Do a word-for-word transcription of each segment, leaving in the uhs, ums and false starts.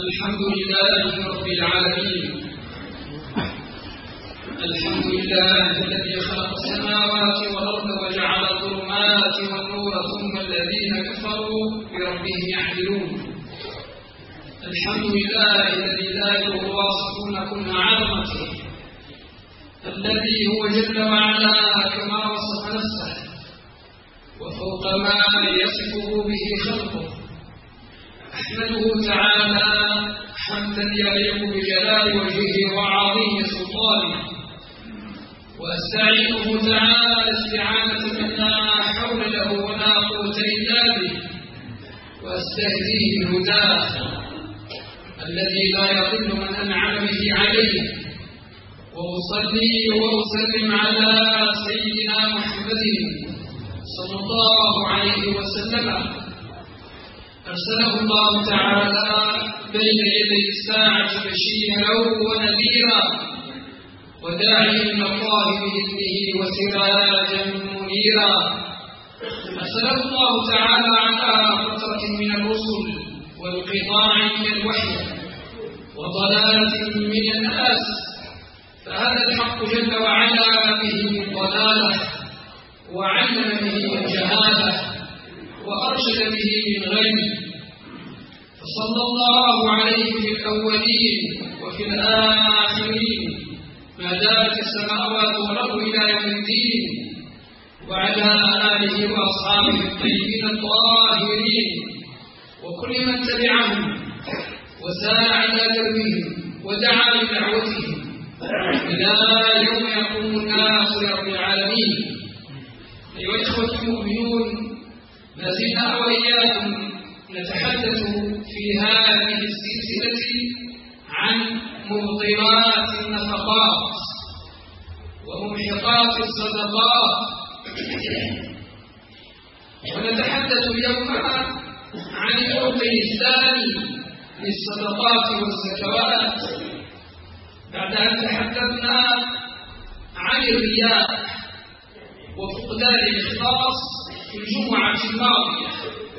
الحمد لله رب العالمين. الحمد لله الذي خلق السماوات والأرض وجعل الظلمات والنور ثم الذين كفروا بربهم يعدلون. الحمد لله الذي لا يضر واصفون كل عظمته، الذي هو جل وعلا كما وصف نفسه وفوق ما يصفه به خلقه. أحمده تعالى حمدا يليق بجلال وجهه وعظيم سلطانه، وأستعينه تعالى استعانة من لا حول له ولا قوة إلا به، وأستهديه بهداه الذي لا يضل من أنعم به عليه. وأصلي وأسلم على سيدنا محمد صلى الله عليه وسلم، أرسله الله تعالى بين يدي الساعة بشيرا ونذيرا وداعيا إلى الله بإذنه وسراجا منيرا. أرسله الله تعالى على فترة من الرسل وانقطاع من الوحي وضلالة من الناس، فهذا الحق جل وعلا به من ضلاله، وعلم به من جهاله، وأرشد به من غيره. فصلى الله عليه في الأولين وفي الآخرين ما دامت السماوات والأرض إلى يوم الدين، وعلى آله وأصحابه الطيبين الطاهرين وكل من تبعهم وسار على دربهم ودعا بدعوتهم إلى يوم يقوم الناس لرب العالمين. أيها الإخوة المؤمنون، ما زلنا وإياكم نتحدث في هذه السلسلة عن مبطلات النفقات وممحقات الصدقات، ونتحدث اليوم عن المبطل الثاني للصدقات والزكوات، بعد أن تحدثنا عن الرياء وفقدان الإخلاص في الجمعة الماضية.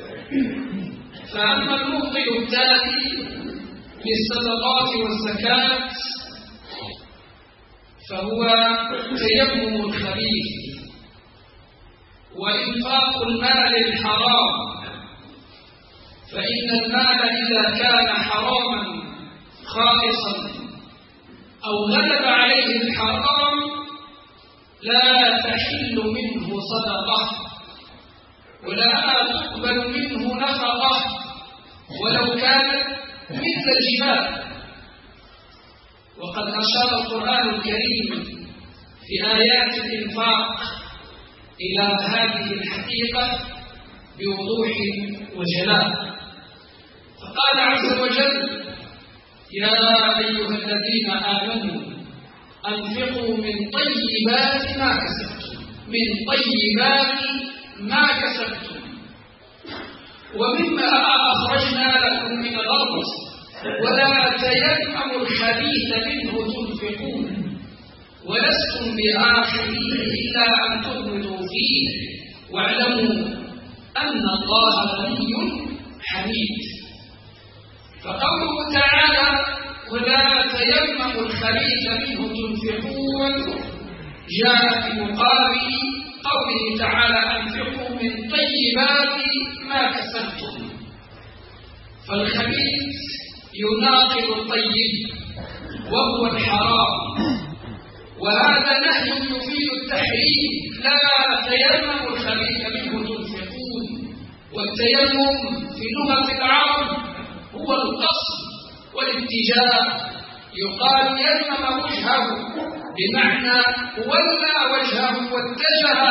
فأما المبطل الثاني للصدقات والزكاة فهو تيمم الخبيث وإنفاق المال الحرام، فإن المال إذا كان حراما خالصا أو غلب عليه الحرام لا تحل منه صدقة ولا تقبل منه نفقة ولو كانت مثل الجبال. وقد أشار القرآن الكريم في آيات الإنفاق إلى هذه الحقيقة بوضوح وجلاء، فقال عز وجل: يا أيها الذين آمنوا أنفقوا من طيبات ما كسبتم من طيبات ما كسبتم ومما أخرجنا لكم من الأرض ولا تيمموا الخبيث منه تنفقون ولستم بآخرين إلا أن تغمضوا فيه واعلموا أن الله غني حميد. فقوله تعالى: ولا تيمموا الخبيث منه تنفقون، جاء في مقابل قوله تعالى: أنفقوا من طيبات ما كسبتم. فالخبيث يناقض الطيب وهو الحرام، وهذا نهي يفيد التحريم: لا تيمموا الخبيث منه تنفقون. والتيمم في لغة العرب هو القصد والاتجاه، يقال يمم وجهه بمعنى ولى وجهه واتجه.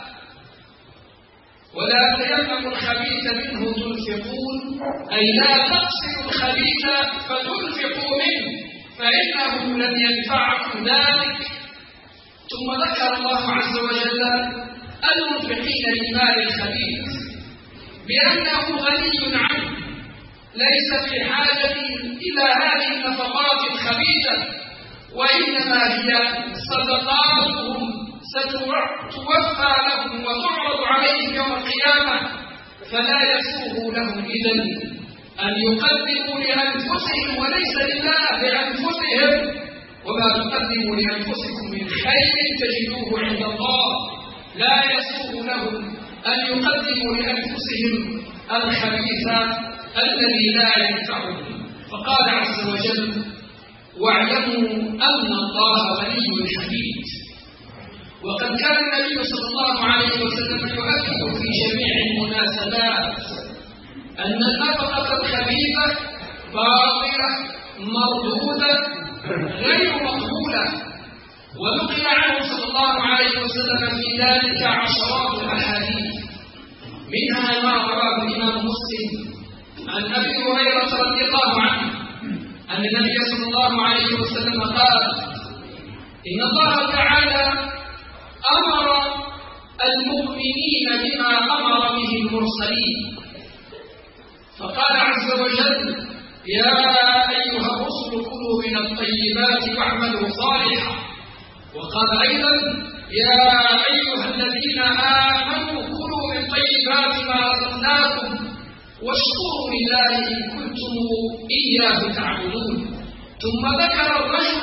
ولا تيمموا الخبيث منه تنفقون، أي لا تقصدوا الخبيث فتنفقوا منه فإنه لن ينفعكم ذلك. ثم ذكر الله عز وجل المنفقين للمال الخبيث بأنه غني عنه، ليس في حاجة إلى هذه النفقات الخبيثة، وإنما هي صدقاتهم ستوفى لهم وتعرض عليهم يوم القيامة، فلا يسوغ لهم إذن أن يقدموا لأنفسهم وليس لله لأنفسهم، وما تقدموا لأنفسكم من خير تجدوه عند الله. لا يسوغ لهم أن يقدموا لأنفسهم الخبيث الذي لا ينفعهم. فقال عز وجل: واعلموا أن الله غني حميد. وقد كان النبي صلى الله عليه وسلم يؤكد في جميع المناسبات أن النفقة الخبيثة باطلة مردودة غير مقبولة، ونقل عنه صلى الله عليه وسلم في ذلك عشرات الأحاديث، منها ما رواه الإمام مسلم عن أبي هريرة رضي الله عنه أن النبي صلى الله عليه وسلم قال: إن الله تعالى أمر المؤمنين بما أمر به المرسلين، فقال عز وجل: يا أيها الرسل كلوا من الطيبات واعملوا صالحا. وقال أيضا: يا أيها الذين آمنوا كلوا من طيبات ما رزقناكم واشكروا لله إن كنتم إياه تعبدون. ثم ذكر الرجل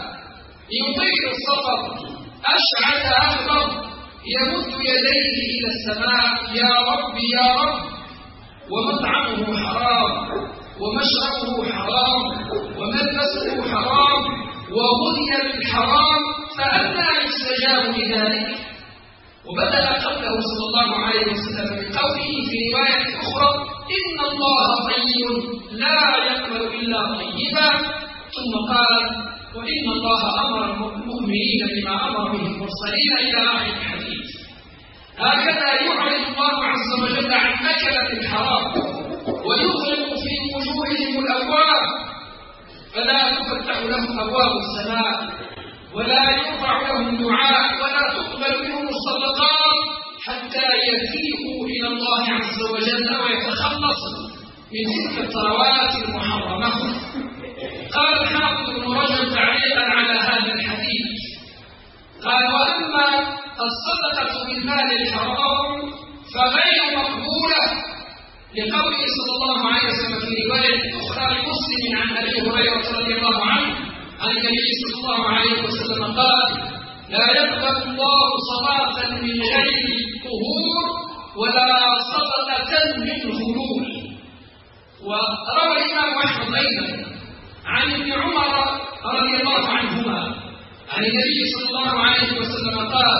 يطيل السفر أشعث أغبر يمد يديه إلى السماء: يا رب يا رب، ومطعمه حرام ومشربه حرام وملبسه حرام وغذي بالحرام، فأنى يستجاب لذلك؟ وبدأ قوله صلى الله عليه وسلم بقوله في رواية أخرى: إن الله طيب لا يقبل إلا طيبا. ثم قال: وإن الله أمر المؤمنين بما أمر به المرسلين إلى آخر الحديث. هكذا يعرض الله عز وجل عن أكلة الحرام ويغلق في وجوههم الأبواب، فلا تفتح لهم أبواب السماء ولا يرفع لهم دعاء ولا تقبل منهم الصدقات حتى يتيبوا إلى الله عز وجل ويتخلصوا من تلك الثروات المحرمة. قال الحافظ ابن رجب تعليقا على هذا الحديث، قال: وأما الصدقة بالمال الحرام فغير مقبولة، لقوله صلى الله عليه وسلم في رواية أخرى لمسلم عن أبي هريرة رضي الله عنه عن النبي صلى الله عليه وسلم قال: لا يقبل الله صلاة من غير طهور ولا صدقة من غلول. وروى الإمام أحمد أيضا عن ابن عمر رضي الله عنهما عن النبي صلى الله عليه وسلم قال: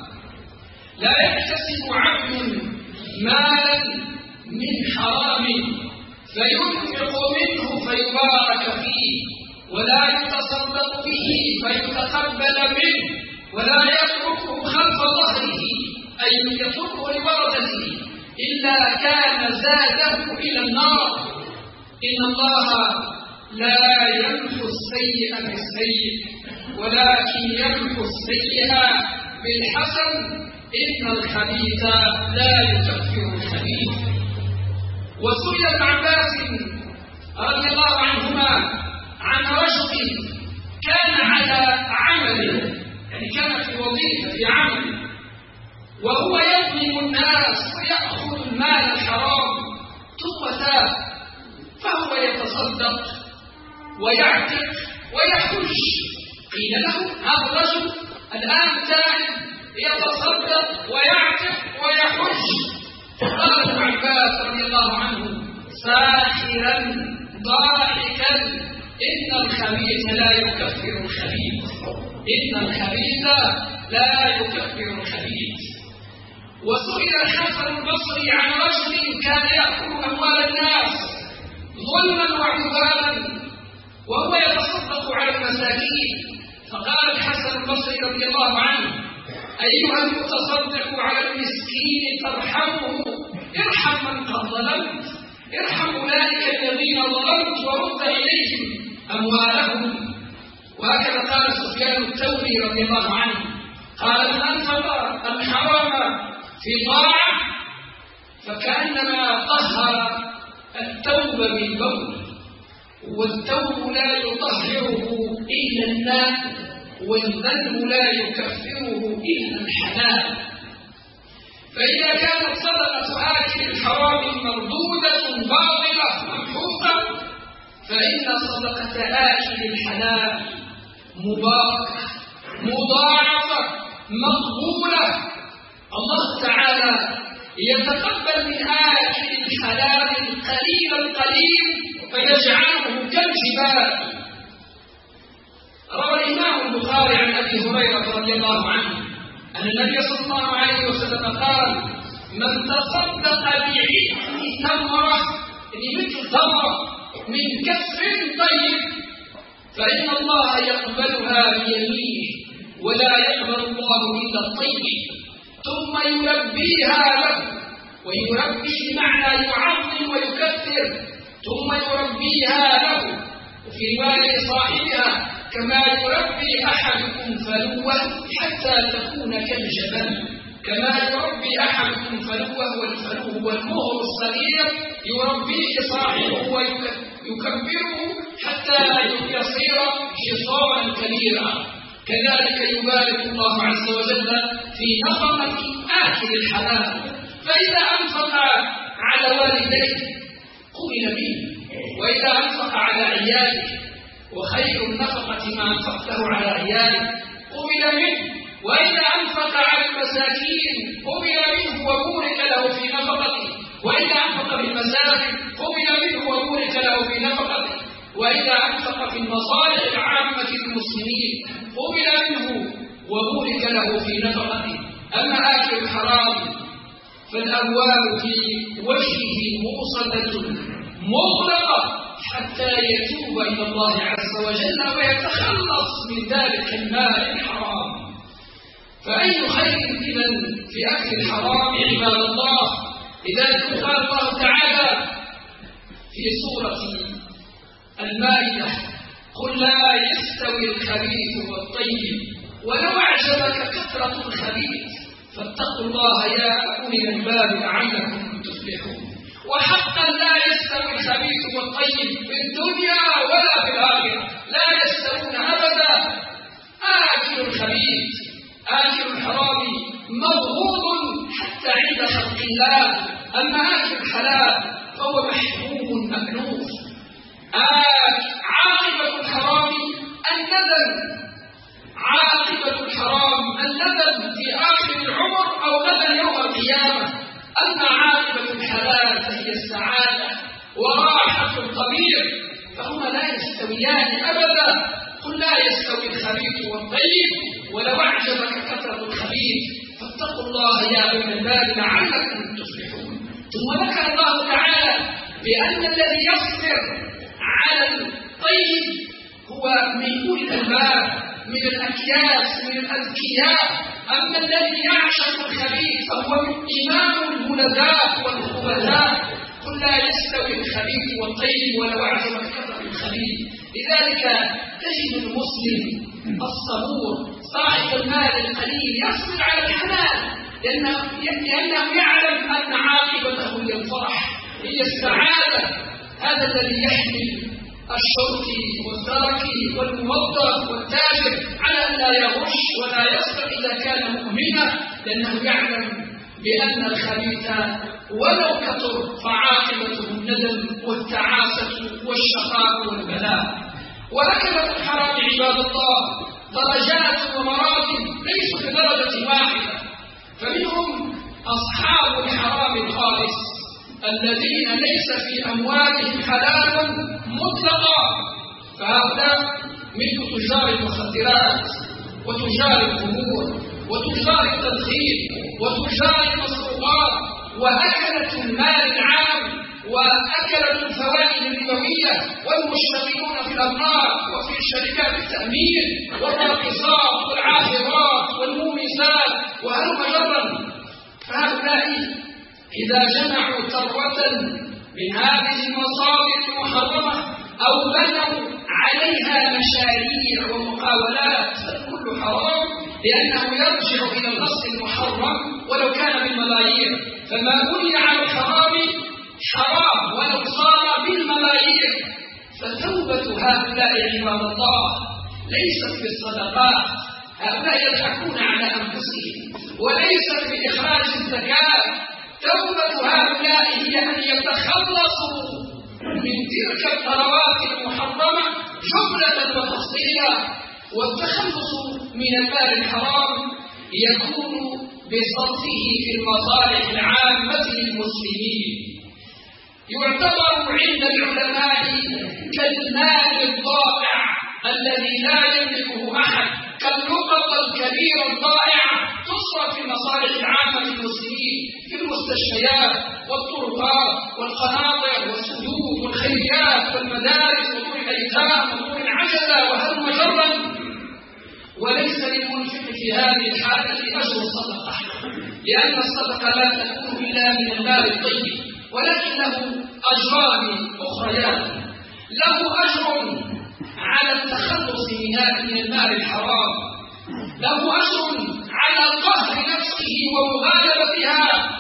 لا يكتسب عبد مالا من حرام فينفق منه فيبارك فيه، ولا يتصدق به فيتقبل منه، ولا يتركه خلف ظهره أي يتركه لورثته، إلا كان زاده إلى النار. إن الله لا يمحو السيئ بالسيء ولكن يمحو السيئ بالحسن، إن الخبيث لا يكفر الخبيث. وسئل ابن عباس رضي الله عنهما عن رجل كان على عمل، يعني كان في وظيفة في عمل، وهو يظلم الناس ويأخذ المال الحرام ثم تاب، فهو يتصدق ويعتق ويحج. قيل له: هذا الرجل الآن تائب يتصدق ويعتق ويحج. قال ابن عباس رضي الله عنه ساخرا ضاحكا: إن الخبيث لا يكفر الخبيث، إن الخبيث لا يكفر الخبيث. وسئل الحسن البصري عن رجل كان يأكل أموال الناس ظلما وعدوانا وهو يتصدق على المساكين، فقال الحسن البصري رضي الله عنه: أيها المتصدق على المسكين ترحمه، ارحم من قد ظلمت، ارحم أولئك الذين ظلمت ورد إليهم أموالهم. وهكذا قال سفيان الثوري رضي الله عنه، قال: من أنفق الحرام في طاعة فكأنما طهر الثوب بالبول، والثوب لا يطهره إلا الماء، والذنب لا يكفره إلا الحلال. فإذا كانت صدقة آكل الحرام مردودة باطلة ممحوقة، فإن صدقة آكل الحلال مباركة مضاعفة مقبولة. الله تعالى يتقبل من آكل الحلال القليل القليل فيجعله كالجبال. روى الإمام البخاري عن أبي هريرة رضي الله عنه أن النبي صلى الله عليه وسلم قال: من تصدق بعشر تمرة، مثل تمرة من كسر طيب، فإن الله يقبلها بيمينه ولا يقبل الله إلا الطيب، ثم يربيها له، ويربي بمعنى يعظم ويكثر، ثم يربيها له، وفي رواية صاحبها: كما يربي أحدكم فلوه حتى تكون كالجبل. كما يربي أحدكم فلوه، والفلوه هو المهر الصغير يربيه صاحبه ويكبره حتى يصير خصاما كبيرا. كذلك يبارك الله عز وجل في نفقة آكل الحلال. فإذا أنفق على والديه قبل به، وإذا أنفق على عياله، وخير النفقة ما أنفقته على عياله قبل منه، وإذا أنفق على المساكين قبل منه وبورك له في نفقته، وإذا أنفق في المساجد قبل منه وبورك له في نفقته، وإذا أنفق في المصالح العامة للمسلمين قبل منه وبورك له في نفقته. أما آكل الحرام فالأبواب في وجهه موصلة مغلقة حتى يتوب إلى الله عز وجل ويتخلص من ذلك المال الحرام. فأي خير إذن في أكل الحرام عباد الله؟ لذلك قال الله تعالى في سورة المائدة: قل لا يستوي الخبيث والطيب ولو أعجبك كثرة الخبيث فاتقوا الله يا أولي الألباب لعلكم تفلحون. وحقا لا يستوي الخبيث والطيب في الدنيا ولا في الآخرة، لا يستوون أبدا. آكل الخبيث آكل الحرام مبغوض حتى عند خلق الله، أما آكل الحلال فهو محبوب مألوف. عاقبة الحرام الندم، عاقبة الحرام الندم في آخر العمر أو غدا يوم القيامة. أما عاقبة الحلال فهي السعادة وراحة الضمير، فهما لا يستويان أبدا. قل لا يستوي الخبيث والطيب ولو أعجبك كثرة الخبيث فاتقوا الله يا أولي الألباب لعلكم تفلحون. ثم ذكر الله تعالى بأن الذي يصبر على الطيب هو من أولي الألباب، من الأكياس، من الأذكياء. أما الذي يعشق الخبيث فهو إمام الهلذاء والخبثاء. قل لا يستوي الخبيث والطيب ولو أعجبك كثرة الخبيث. لذلك تجد المسلم الصبور صاحب المال القليل يصبر على الحلال، لأنه, لأنه يعلم أن عاقبته هي الفرح، هي السعادة. هذا الذي يحمل الشرطي والتركي والموظف والتاجر على أن لا يغش ولا يسرق إذا كان مؤمنا، لأنه يعلم بأن الخبيث ولو كثر فعاقبته الندم والتعاسة والشقاء والبلاء. وهكذا الحرام عباد الله درجات ومراتب ليسوا كدرجة واحدة، فمنهم أصحاب الحرام الخالص الذين ليس في أموالهم حلال مطلقا، فهؤلاء مثل تجار المخدرات وتجار الخمور وتجار التدخين وتجار المسروقات وأكلة المال العام وأكلة الفوائد الربوية والمشتغلون في الأملاك وفي شركات التأمين والراقصات والعاهرات والمومسات وهلم جرا. فهؤلاء إذا جمعوا ثروة من هذه المصادر المحرمة أو بنوا عليها مشاريع ومقاولات فالكل حرام، لأنه يرجع إلى الأصل المحرم ولو كان بالملايين. فما بني على الحرام حرام ولو صار بالملايين. فتوبة هؤلاء عباد الله ليست بالصدقات، هؤلاء يضحكون على أنفسهم، وليست بإخراج الزكاة. توبة هؤلاء هي أن يتخلصوا من تلك الثروات المحرمة جملة وتفصيلا. والتخلص من المال الحرام يكون بصرفه في المصالح العامة للمسلمين. يعتبر عند العلماء كالمال الضائع الذي لا يملكه أحد، كاللقطة الكبيرة الضائعة تصرف في المصالح العامة للمسلمين، في المستشفيات والطرقات والقناطر والسدود والخيريات والمدارس ودور الأيتام ودور العجلة وهلم جرا. وليس للمنفق في هذه الحالة أجر الصدقة، لأن الصدقة لا تكون إلا من المال الطيب، ولكن له أجران أخريان. له أجر على التخلص من المال الحرام، له أجر على قهر نفسه ومغالبتها،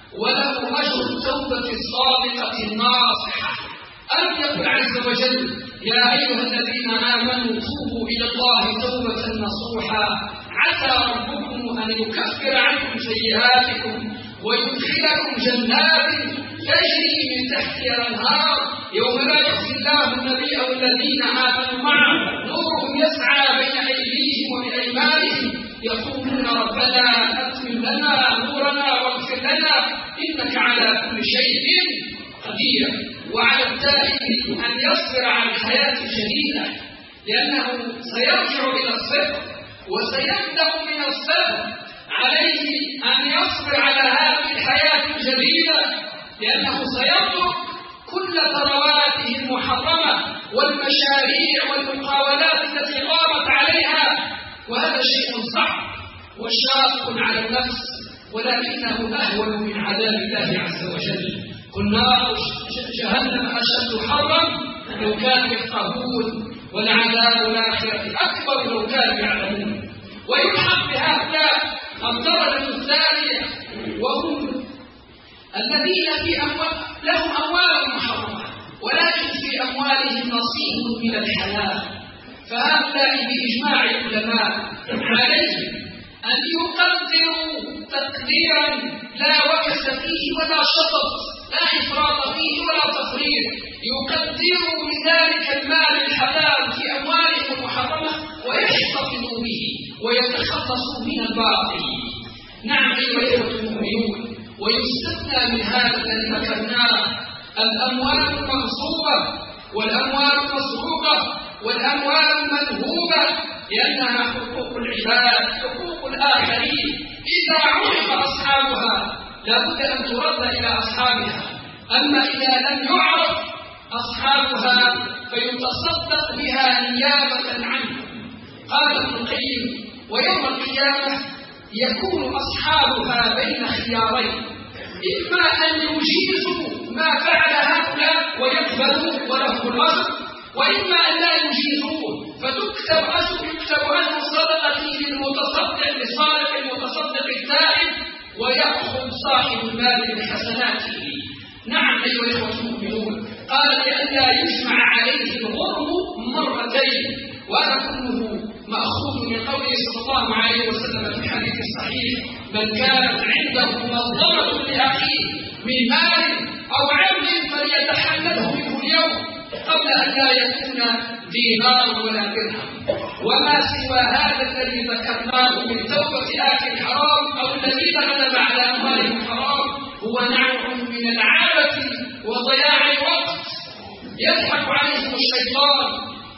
وله أجر التوبة الصادقة الناصحة. ألم يقل عز وجل: يا أيها الذين آمنوا توبوا إلى الله توبة نصوحا عسى ربكم أن يكفر عنكم سيئاتكم ويدخلكم جنات تجري من تحتها الأنهار يوم لا يخزي الله النبي والذين آمنوا معه نورهم يسعى بين أيديهم وبأيمانهم يقولون ربنا أتمم لنا نورنا واغفر لنا إنك على كل شيء قدير. وعلى التائب أن يصبر على الحياة الجديدة، لأنه سيرجع إلى الصدق وسيبدأ من الصدق. عليه أن يصبر على هذه الحياة الجديدة، لأنه سيترك كل ثرواته المحرمة والمشاريع والمقاولات التي قامت عليها، وهذا شيء صعب وشاق على النفس، ولكنه أهون من عذاب الله عز وجل. قل نار جهنم أشد حرا لو كانوا يفقهون ولعذاب الآخرة أكبر لو كانوا يعلمون. ويلحق بهؤلاء الدرجة الثانية، وهم الذين في أموال لهم أموال محرمة ولكن في أموالهم نصيب من الحلال، فهؤلاء بإجماع العلماء عليهم أن يقدروا تقديرا لا وكس فيه ولا شطط، لا إفراط فيه ولا تفريط، يقدروا من ذلك المال الحلال في أموالهم المحرمة ويحتفظوا به ويتخلصوا من الباطل. نعم أيها الإخوة المؤمنون، ويستثنى من هذا الذي ذكرناه الأموال المغصوبة والأموال المسروقة والأموال المنهوبة، لأنها حقوق العباد، حقوق الآخرين، إذا عرف أصحابها لابد أن ترد إلى أصحابها. أما إذا لم يعرف أصحابها فيتصدق بها نيابة عنهم. قال ابن القيم: ويوم القيامة يكون أصحابها بين خيارين، إما أن يجيزوا ما فعل هؤلاء ويقبلوا ولهم الأجر، وإما أن لا يجيزوه فتكتب أجر يكتب عنه صدقة للمتصدق لصالح المتصدق التائب ويأخذ صاحب المال بحسناته. نعم أيها الإخوة المؤمنون، قال لئلا يجمع عليه الغرم مرتين، وهذا كله مأخوذ من قوله صلى الله عليه وسلم في الحديث الصحيح: من كانت عنده مظلمة لأخيه من مال أو عبد فليتحلله منه اليوم قبل أن لا يكون دينار ولا درهم. وما سوى هذا الذي ذكرناه من توبة آكل الحرام أو الذين غلب على أموالهم الحرام هو نوع من العبث وضياع الوقت. يضحك عليهم الشيطان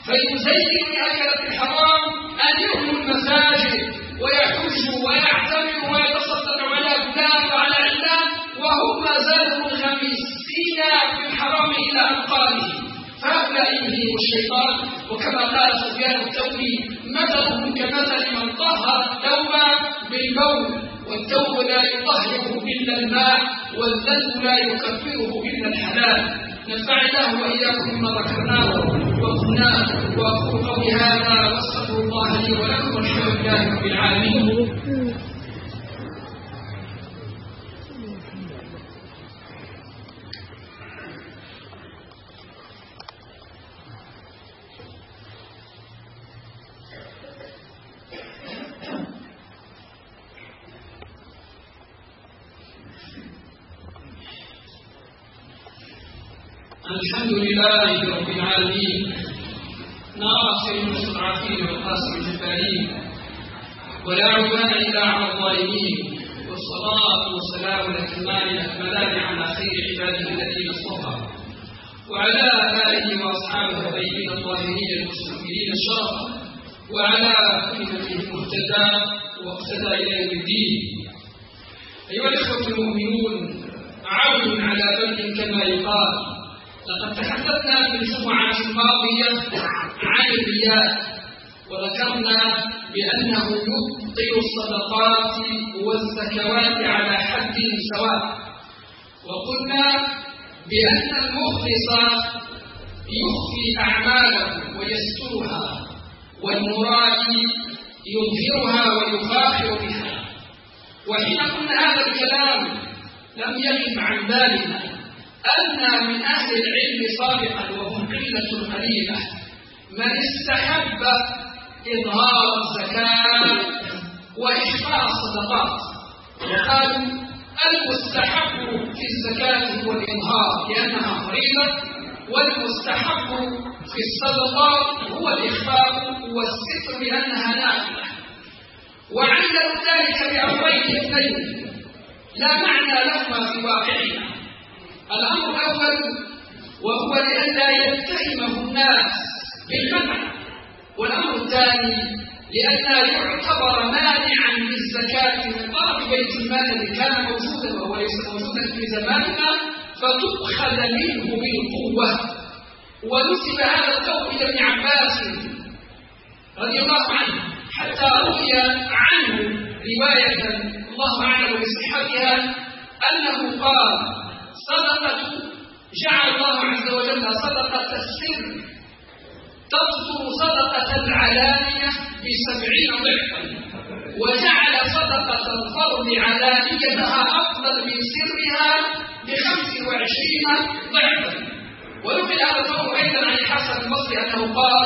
فيزين لأكلة الحرام أن يبنوا المساجد ويحجوا ويعتمروا ويتصدقوا على فلان وعلى علان، وهم ما زالوا منغمسين في الحرام إلى أنقاذهم. فهؤلاء يلهيهم الشيطان، وكما قال سفيان الثوري: مثلهم كمثل من طهر الثوب بالبول، والثوب لا يطهره إلا الماء، والذنب لا يكفره إلا الحلال. نفع الله وإياكم بما ذكرناه وقلناه، وأقول قولي هذا وأستغفر الله لي ولكم والحمد لله رب العالمين. الحمد لله رب العالمين، ناصر المستضعفين والقاسم الجبارين، ولا عدوان إلا على الظالمين، والصلاة والسلام الأتمان الأكملان على خير عباده الذين اصطفى، وعلى آله وأصحابه الطيبين الطاهرين المستكبرين الشرف، وعلى كل من اهتدى واقتدى إلى يوم الدين. أيها الإخوة المؤمنون، عون على بلد كما يقال. لقد تحدثنا في الجمعة الماضية عن الرياء، وذكرنا بأنه يبطل الصدقات والزكوات على حد سواء، وقلنا بأن المخلص يخفي أعماله ويسترها، والمرائي يظهرها ويفاخر بها. وحين قلنا هذا الكلام لم يغب عن بالنا أن من أهل العلم سابقا، وهم قلة قليلة، من استحب إظهار الزكاة وإخفاء الصدقات، وقالوا المستحب في الزكاة هو الإظهار لأنها فريضة، والمستحب في الصدقات هو الإخفاء والستر لأنها نافلة. وعللوا ذلك بأمرين اثنين لا معنى لهما في واقعنا. الأمر الأول وهو لئلا يتهمه الناس بالمنع، والأمر الثاني لئلا يعتبر مانعا للزكاة من طرف بيت المال الذي كان موجودا وهو ليس موجودا في زماننا، فتؤخذ منه بالقوة. ونسب هذا القول إلى ابن عباس رضي الله عنه، حتى روي عنه رواية الله أعلم بصحتها أنه قال: صدقة جعل الله عز وجل صدقة السر تبطل صدقة العلانية بسبعين ضعفا، وجعل صدقة الفرض علانيتها أفضل من سرها بخمس وعشرين ضعفا. ونقل هذا القول أيضا عن الحسن البصري أنه قال: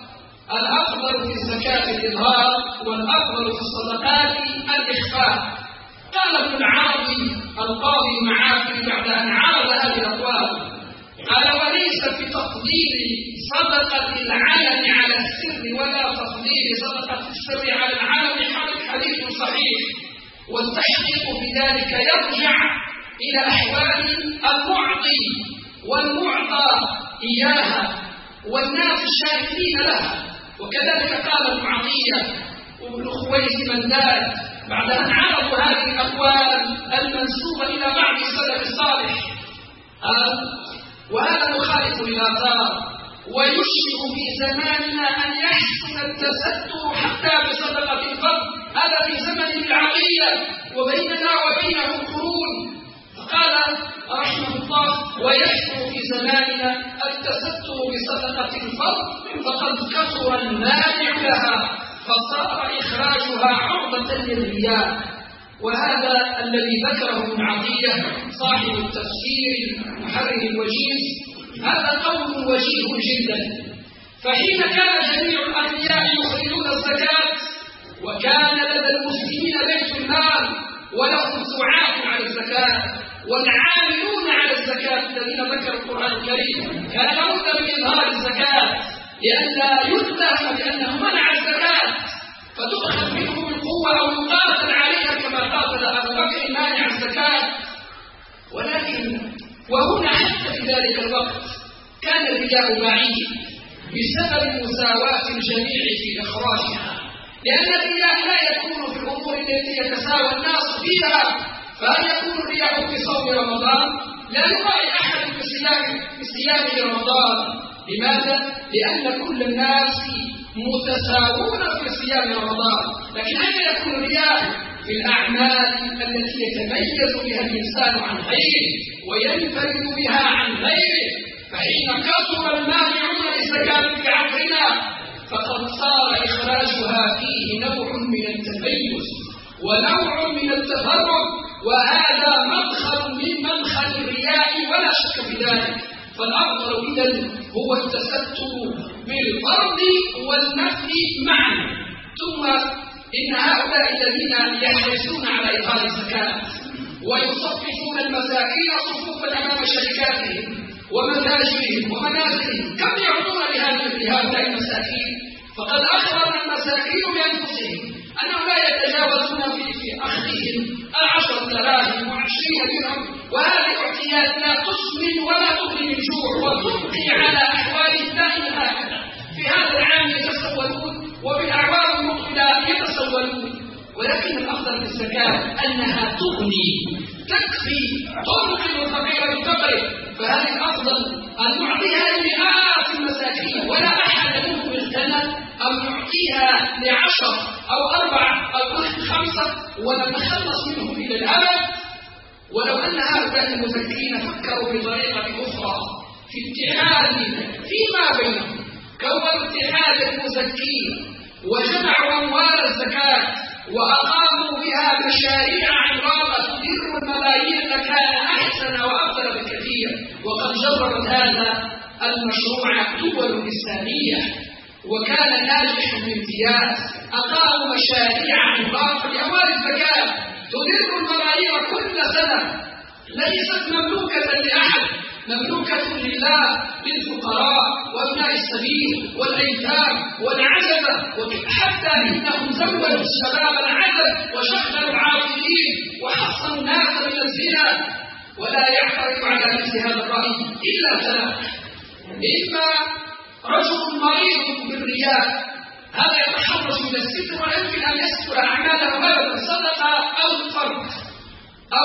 الأفضل في الزكاة الإظهار، والأفضل في الصدقات الإخفاء. قال ابن العربي القاضي المعافري بعد أن عرض هذه الأقوال، قال: وليس في تفضيل صدقة العلن على السر ولا تفضيل صدقة السر على العلن حديث صحيح، والتحقيق في ذلك يرجع إلى أحوال المعطي والمعطى إياها والناس الشاهدين لها. وكذلك قال ابن عطية وابن خويس منداد بعد أن عرضوا هذه الأقوال المنسوبة إلى بعض السلف الصالح: آه وهذا مخالف للآثار، ويشبه في زماننا أن يحسن التستر حتى بصدقة الفرد، هذا في زمن العقيدة وبيننا وبينه قرون. فقال رحمه الله: ويحسن في زماننا التستر بصدقة الفرد، فقد كثر المانع لها فصار إخراجها عرضة للرياء. وهذا الذي ذكره ابن عطية صاحب التفسير المحرر الوجيز هذا قول وجيه جدا. فحين كان جميع الأغنياء يخرجون الزكاة، وكان لدى المسلمين بيت المال ولهم سعاة على الزكاة والعاملون على الزكاة الذين ذكر القرآن الكريم، كان لابد من إظهار الزكاة لئلا يتهم بأنه منع الزكاة فتؤخذ منه بالقوة أو يقاتل عليها كما قاتل أبو بكر مانع الزكاة. ولكن وهنا حتى في ذلك الوقت كان الرياء بعيد بسبب مساواة الجميع في إخراجها، لأن الرياء لا يكون في الأمور التي يتساوى الناس فيها. فهل يكون الرياء في صوم رمضان؟ لا يرائي أحد في صيام رمضان. لماذا؟ لأن كل الناس متساوون في صيام رمضان. لكن أين يكون الرياء؟ في الأعمال التي يتميز بها الإنسان عن غيره وينفرد بها عن غيره. فحين كثر المانعون للزكاة في عصرنا فقد صار إخراجها فيه نوع من التميز ونوع من التفرد، وهذا مدخل من مدخل الرياء ولا شك في ذلك. فالأفضل إذن هو التستر بالفرض والنفي معا. ثم إن هؤلاء الذين يحرصون على إظهار الزكاة ويصففون المساكين صفوفا أمام شركاتهم ومتاجرهم ومنازلهم كم يعطون لهؤلاء المساكين؟ فقد أخبر المساكين بأنفسهم أنهم لا يتجاوزون في في أخذهم العشر دراهم وعشرين درهم، وهذه اعطيات لا تسمن ولا تغني من جوع وتبقي على أحوالهم دائما هكذا. في هذا العام يتسولون وبالأعوام المقبلة يتسولون، ولكن الأفضل في الزكاة أنها تغني تكفي تنقذ الفقير بفقره، فهذه الأفضل أن نعطيها لمئات المساكين ولا أحد منهم اغتنى، أو نعطيها لعشر أو أربعة أو خمسة ونتخلص منهم إلى الأبد. ولو أن هؤلاء المزكين فكروا بطريقة أخرى في اتحاد فيما بينهم، كونوا اتحاد المزكين وجمعوا أموال الزكاة وأقاموا بها مشاريع عملاقة تدر الملايين لكان أحسن وأفضل بكثير. وقد جربت هذا المشروع دول إسلامية وكان ناجحا بامتياز، أقاموا مشاريع عملاقة لأموال الزكاة تدر الملايين كل سنة، ليست مملوكة لأحد، مملوكة لله للفقراء وابناء السبيل والأيتام والعزبة، حتى إنهم زودوا الشباب العزب وشغلوا العاطلين وحصنوا الناس من الزنا. ولا يعترض على مثل هذا الرأي إلا ثلاث: إما رجل مريض بالرياء، هذا يتحرش من الستر ولا يمكن أن يستر أعماله أبدا، صدقة أو فرق، أو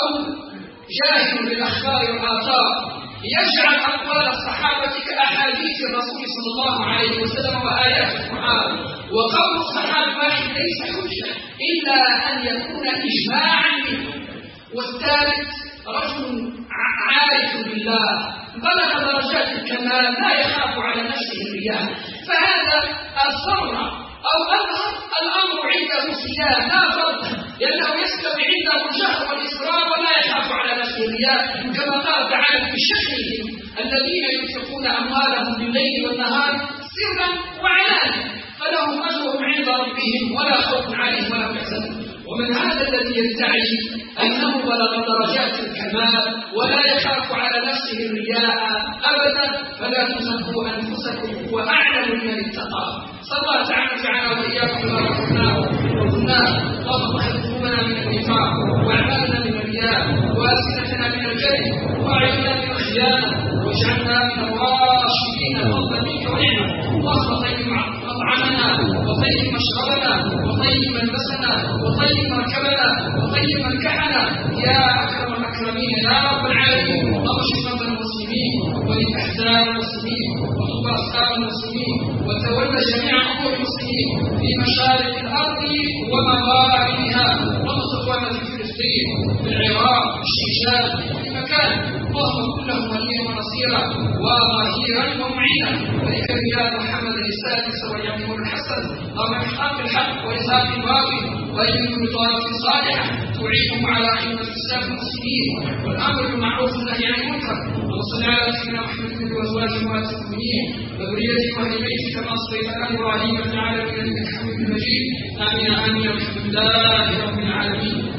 جاهل بالأخبار والآثار يجعل أقوال الصحابة كأحاديث الرسول صلى الله عليه وسلم وآيات القرآن، وقول الصحابة واحد ليس حجة إلا أن يكون إجماعا منه. والثالث رجل عارف بالله بلغ درجات الكمال لا يخاف على نفسه الرياء، فهذا أصر أو أظهر الأمر عنده سيان لا فرق، لأنه يستوي عنده الجهر والإصرار ولا يخاف على نفسه الرياء، كما قال تعالى في شأنهم الذين ينفقون أموالهم بالليل والنهار سرا وعلانية فلهم أجرهم عند ربهم ولا خوف عليهم ولا يحزنون. ومن هذا الذي يدعي أنه بلغ درجات الكمال ولا يخاف على نفسه الرياء أبدا، فلا تزكوا أنفسكم هو أعلم من اتقى. صلى الله تعالى تعالى وإياكم بما رحمناه وقلناه. اللهم احفظ قلوبنا من النفاق وأعمالنا من الرياء وألسنتنا من الكذب وأعيننا من الخيانة واجعلنا من الراشدين فضلا منك ونعمة. اللهم طيب مطعمنا وطيب مشربنا وطيب ملبسنا وطيب مركبنا وطيب منكحنا يا أكرم الأكرمين يا رب العالمين. اللهم اشف مرضى المسلمين وللأحزاب المسلمين وطب أسقام المسلمين وتولى جميع أمور المسلمين في مشارق الأرض ومغاربها، وانصر إخواننا في فلسطين في العراق في الشيشان في مكان. اللهم كن لهم وليا ونصيرا وظهيرا ومعينا، ولك بلاد محمد السادس واليمين الحسن. اللهم احقق الحق وإزهاق الباطل وأيدهم بطاعة صالحة تعينهم على خدمة الإسلام المسلمين والأمر بالمعروف والنهي عن المنكر. اللهم صل على سيدنا محمد وأزواجه أمهات المؤمنين وذريته وأهل بيته كما صليت على إبراهيم في العالمين إنك حميد مجيد. آمين آمين والحمد لله رب العالمين.